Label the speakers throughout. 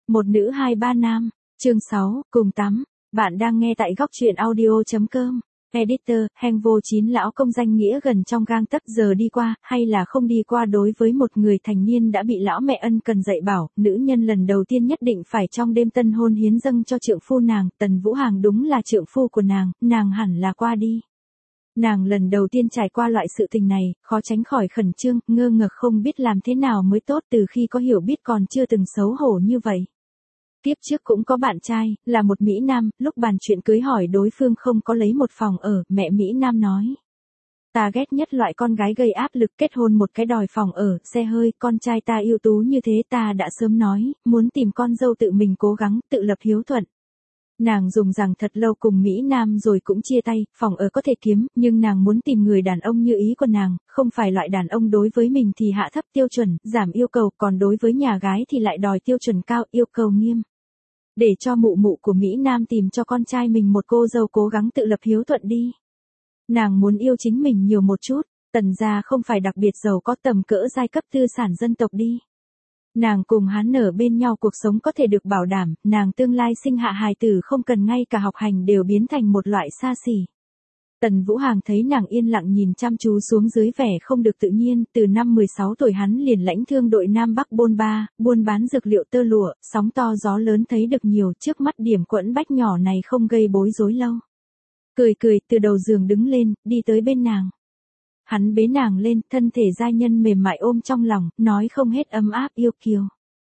Speaker 1: Một nữ hai ba nam. Chương 6, cùng tắm. Bạn đang nghe tại góc truyện audio.com. Editor, Heng vô chín lão công danh nghĩa gần trong gang tấc giờ đi qua, hay là không đi qua đối với một người thành niên đã bị lão mẹ ân cần dạy bảo, nữ nhân lần đầu tiên nhất định phải trong đêm tân hôn hiến dâng cho trượng phu nàng, Tần Vũ Hàng đúng là trượng phu của nàng hẳn là qua đi. Nàng lần đầu tiên trải qua loại sự tình này, khó tránh khỏi khẩn trương, ngơ ngực không biết làm thế nào mới tốt từ khi có hiểu biết còn chưa từng xấu hổ như vậy. Tiếp trước cũng có bạn trai, là một Mỹ Nam, lúc bàn chuyện cưới hỏi đối phương không có lấy một phòng ở, mẹ Mỹ Nam nói. Ta ghét nhất loại con gái gây áp lực kết hôn một cái đòi phòng ở, xe hơi, con trai ta ưu tú như thế ta đã sớm nói, muốn tìm con dâu tự mình cố gắng, tự lập hiếu thuận. Nàng dùng rằng thật lâu cùng Mỹ Nam rồi cũng chia tay, phòng ở có thể kiếm, nhưng nàng muốn tìm người đàn ông như ý của nàng, không phải loại đàn ông đối với mình thì hạ thấp tiêu chuẩn, giảm yêu cầu, còn đối với nhà gái thì lại đòi tiêu chuẩn cao, yêu cầu nghiêm. Để cho mụ mụ của Mỹ Nam tìm cho con trai mình một cô dâu cố gắng tự lập hiếu thuận đi. Nàng muốn yêu chính mình nhiều một chút, Tần gia không phải đặc biệt giàu có tầm cỡ giai cấp tư sản dân tộc đi. Nàng cùng hắn ở bên nhau cuộc sống có thể được bảo đảm, nàng tương lai sinh hạ hài tử không cần ngay cả học hành đều biến thành một loại xa xỉ. Tần Vũ Hàng thấy nàng yên lặng nhìn chăm chú xuống dưới vẻ không được tự nhiên, từ năm 16 tuổi hắn liền lãnh thương đội Nam Bắc bôn ba, buôn bán dược liệu tơ lụa, sóng to gió lớn thấy được nhiều, trước mắt điểm quẫn bách nhỏ này không gây bối rối lâu. Cười cười từ đầu giường đứng lên, đi tới bên nàng. Hắn bế nàng lên, thân thể giai nhân mềm mại ôm trong lòng, nói không hết ấm áp yêu kiều.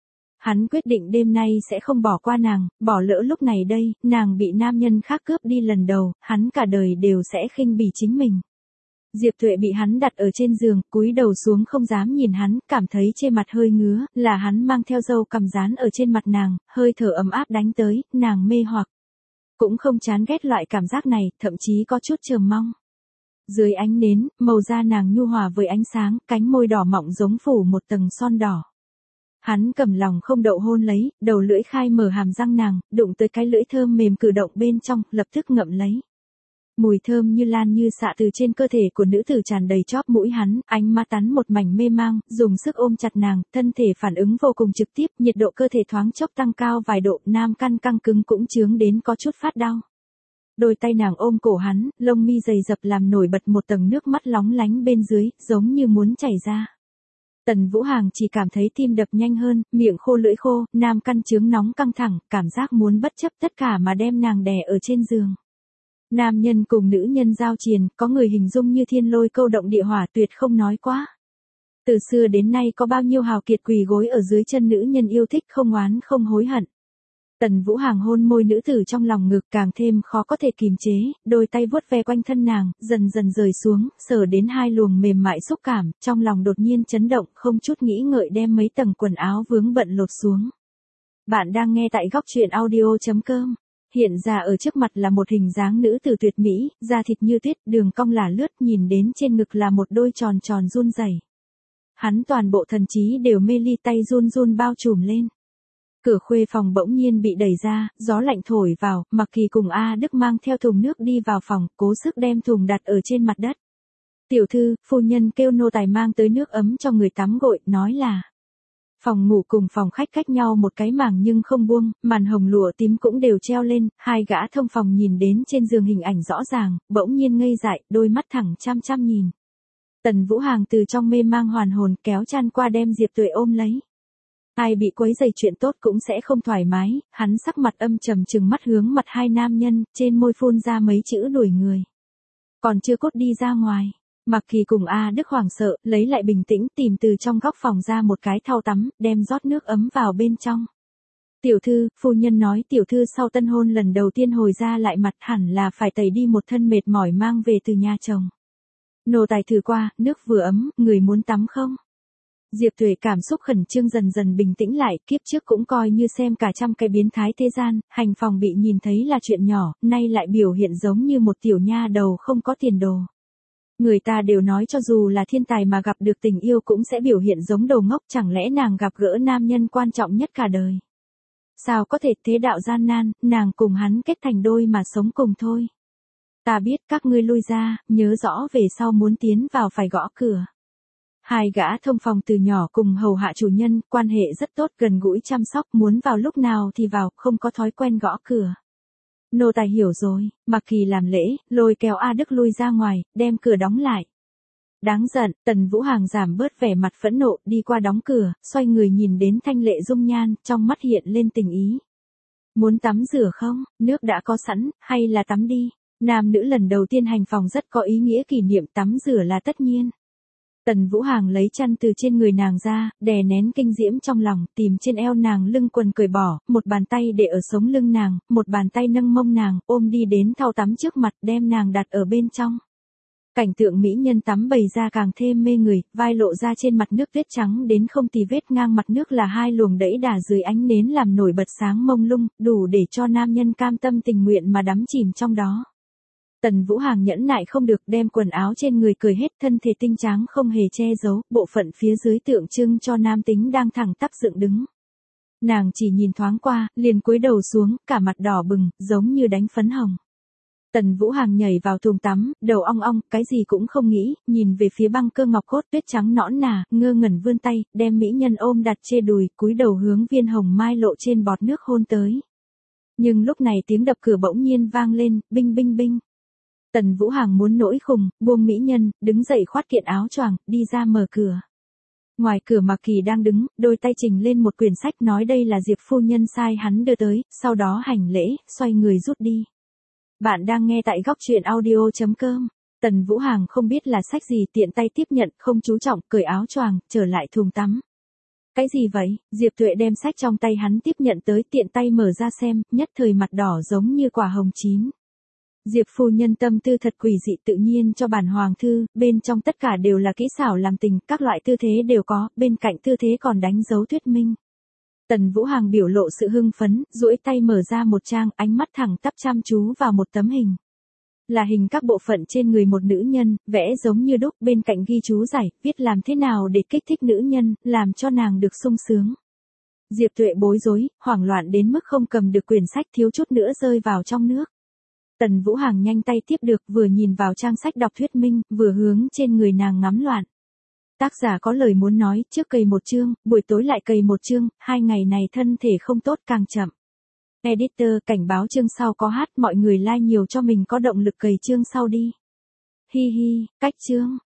Speaker 1: Hắn quyết định đêm nay sẽ không bỏ qua nàng, bỏ lỡ lúc này đây, nàng bị nam nhân khác cướp đi lần đầu, hắn cả đời đều sẽ khinh bỉ chính mình. Diệp Tuệ bị hắn đặt ở trên giường, cúi đầu xuống không dám nhìn hắn, cảm thấy trên mặt hơi ngứa, là hắn mang theo dâu cầm dán ở trên mặt nàng, hơi thở ấm áp đánh tới, nàng mê hoặc. Cũng không chán ghét loại cảm giác này, thậm chí có chút chờ mong. Dưới ánh nến, màu da nàng nhu hòa với ánh sáng, cánh môi đỏ mọng giống phủ một tầng son đỏ. Hắn cầm lòng không đậu hôn lấy, đầu lưỡi khai mở hàm răng nàng, đụng tới cái lưỡi thơm mềm cử động bên trong, lập tức ngậm lấy. Mùi thơm như lan như xạ từ trên cơ thể của nữ tử tràn đầy chóp mũi hắn, ánh mắt tắn một mảnh mê mang, dùng sức ôm chặt nàng, thân thể phản ứng vô cùng trực tiếp, nhiệt độ cơ thể thoáng chốc tăng cao vài độ, nam căn căng cứng cũng chướng đến có chút phát đau. Đôi tay nàng ôm cổ hắn, lông mi dày dập làm nổi bật một tầng nước mắt lóng lánh bên dưới, giống như muốn chảy ra. Tần Vũ Hàng chỉ cảm thấy tim đập nhanh hơn, miệng khô lưỡi khô, nam căn chướng nóng căng thẳng, cảm giác muốn bất chấp tất cả mà đem nàng đè ở trên giường. Nam nhân cùng nữ nhân giao triền, có người hình dung như thiên lôi câu động địa hỏa tuyệt không nói quá. Từ xưa đến nay có bao nhiêu hào kiệt quỳ gối ở dưới chân nữ nhân yêu thích không oán không hối hận. Tần Vũ Hàng hôn môi nữ tử trong lòng ngực càng thêm khó có thể kìm chế, đôi tay vuốt ve quanh thân nàng, dần dần rời xuống, sờ đến hai luồng mềm mại xúc cảm, trong lòng đột nhiên chấn động, không chút nghĩ ngợi đem mấy tầng quần áo vướng bận lột xuống. Bạn đang nghe tại góc truyện audio.com. Hiện ra ở trước mặt là một hình dáng nữ tử tuyệt mỹ, da thịt như tuyết, đường cong là lướt, nhìn đến trên ngực là một đôi tròn tròn run rẩy. Hắn toàn bộ thần trí đều mê ly, tay run run bao trùm lên. Cửa khuê phòng bỗng nhiên bị đẩy ra, gió lạnh thổi vào, Mặc Kỳ cùng A Đức mang theo thùng nước đi vào phòng, cố sức đem thùng đặt ở trên mặt đất. Tiểu thư, phu nhân kêu nô tài mang tới nước ấm cho người tắm gội, nói là. Phòng ngủ cùng phòng khách cách nhau một cái màng nhưng không buông, màn hồng lụa tím cũng đều treo lên, hai gã thông phòng nhìn đến trên giường hình ảnh rõ ràng, bỗng nhiên ngây dại, đôi mắt thẳng chăm chăm nhìn. Tần Vũ Hàng từ trong mê mang hoàn hồn kéo chăn qua đem Diệp Tuệ ôm lấy. Ai bị quấy rầy chuyện tốt cũng sẽ không thoải mái, hắn sắc mặt âm trầm trừng mắt hướng mặt hai nam nhân, trên môi phun ra mấy chữ đuổi người. Còn chưa cốt đi ra ngoài. Mặc Kỳ cùng A Đức hoảng sợ, lấy lại bình tĩnh, tìm từ trong góc phòng ra một cái thau tắm, đem rót nước ấm vào bên trong. Tiểu thư, phu nhân nói tiểu thư sau tân hôn lần đầu tiên hồi ra lại mặt hẳn là phải tẩy đi một thân mệt mỏi mang về từ nhà chồng. Nô tài thử qua, nước vừa ấm, người muốn tắm không? Diệp Tuệ cảm xúc khẩn trương dần dần bình tĩnh lại, kiếp trước cũng coi như xem cả trăm cái biến thái thế gian, hành phòng bị nhìn thấy là chuyện nhỏ, nay lại biểu hiện giống như một tiểu nha đầu không có tiền đồ. Người ta đều nói cho dù là thiên tài mà gặp được tình yêu cũng sẽ biểu hiện giống đồ ngốc, chẳng lẽ nàng gặp gỡ nam nhân quan trọng nhất cả đời. Sao có thể thế đạo gian nan, nàng cùng hắn kết thành đôi mà sống cùng thôi. Ta biết các ngươi lui ra, nhớ rõ về sau muốn tiến vào phải gõ cửa. Hai gã thông phòng từ nhỏ cùng hầu hạ chủ nhân, quan hệ rất tốt, gần gũi chăm sóc, muốn vào lúc nào thì vào, không có thói quen gõ cửa. Nô tài hiểu rồi, Mạc Kỳ làm lễ, lôi kéo A Đức lui ra ngoài, đem cửa đóng lại. Đáng giận, Tần Vũ Hàng giảm bớt vẻ mặt phẫn nộ, đi qua đóng cửa, xoay người nhìn đến Thanh Lệ dung nhan, trong mắt hiện lên tình ý. Muốn tắm rửa không, nước đã có sẵn, hay là tắm đi. Nam nữ lần đầu tiên hành phòng rất có ý nghĩa kỷ niệm, tắm rửa là tất nhiên. Tần Vũ Hàng lấy chăn từ trên người nàng ra, đè nén kinh diễm trong lòng, tìm trên eo nàng lưng quần cởi bỏ, một bàn tay để ở sống lưng nàng, một bàn tay nâng mông nàng, ôm đi đến thau tắm trước mặt, đem nàng đặt ở bên trong. Cảnh tượng mỹ nhân tắm bày ra càng thêm mê người, vai lộ ra trên mặt nước tuyết trắng đến không tì vết, ngang mặt nước là hai luồng đẫy đà dưới ánh nến làm nổi bật sáng mông lung, đủ để cho nam nhân cam tâm tình nguyện mà đắm chìm trong đó. Tần Vũ Hàng nhẫn nại không được, đem quần áo trên người cởi hết, thân thể tinh tráng không hề che giấu, bộ phận phía dưới tượng trưng cho nam tính đang thẳng tắp dựng đứng. Nàng chỉ nhìn thoáng qua, liền cúi đầu xuống, cả mặt đỏ bừng, giống như đánh phấn hồng. Tần Vũ Hàng nhảy vào thùng tắm, đầu ong ong, cái gì cũng không nghĩ, nhìn về phía băng cơ ngọc cốt tuyết trắng nõn nà, ngơ ngẩn vươn tay, đem mỹ nhân ôm đặt trên đùi, cúi đầu hướng viên hồng mai lộ trên bọt nước hôn tới. Nhưng lúc này tiếng đập cửa bỗng nhiên vang lên, binh binh binh. Tần Vũ Hàng muốn nổi khùng, buông mỹ nhân, đứng dậy khoát kiện áo choàng, đi ra mở cửa. Ngoài cửa Mạc Kỳ đang đứng, đôi tay trình lên một quyển sách, nói đây là Diệp phu nhân sai hắn đưa tới, sau đó hành lễ, xoay người rút đi. Bạn đang nghe tại góc truyện audio.com. Tần Vũ Hàng không biết là sách gì, tiện tay tiếp nhận, không chú trọng, cởi áo choàng, trở lại thùng tắm. Cái gì vậy? Diệp Tuệ đem sách trong tay hắn tiếp nhận tới, tiện tay mở ra xem, nhất thời mặt đỏ giống như quả hồng chín. Diệp phu nhân tâm tư thật quỷ dị, tự nhiên cho bản hoàng thư, bên trong tất cả đều là kỹ xảo làm tình, các loại tư thế đều có, bên cạnh tư thế còn đánh dấu thuyết minh. Tần Vũ Hàng biểu lộ sự hưng phấn, duỗi tay mở ra một trang, ánh mắt thẳng tắp chăm chú vào một tấm hình. Là hình các bộ phận trên người một nữ nhân, vẽ giống như đúc, bên cạnh ghi chú giải, viết làm thế nào để kích thích nữ nhân, làm cho nàng được sung sướng. Diệp Tuệ bối rối, hoảng loạn đến mức không cầm được quyển sách, thiếu chút nữa rơi vào trong nước. Tần Vũ Hàng nhanh tay tiếp được, vừa nhìn vào trang sách đọc thuyết minh, vừa hướng trên người nàng ngắm loạn. Tác giả có lời muốn nói, trước cày một chương, buổi tối lại cày một chương, 2 ngày này thân thể không tốt càng chậm. Editor cảnh báo chương sau có hát, mọi người like nhiều cho mình có động lực cày chương sau đi. Hi hi, cách chương.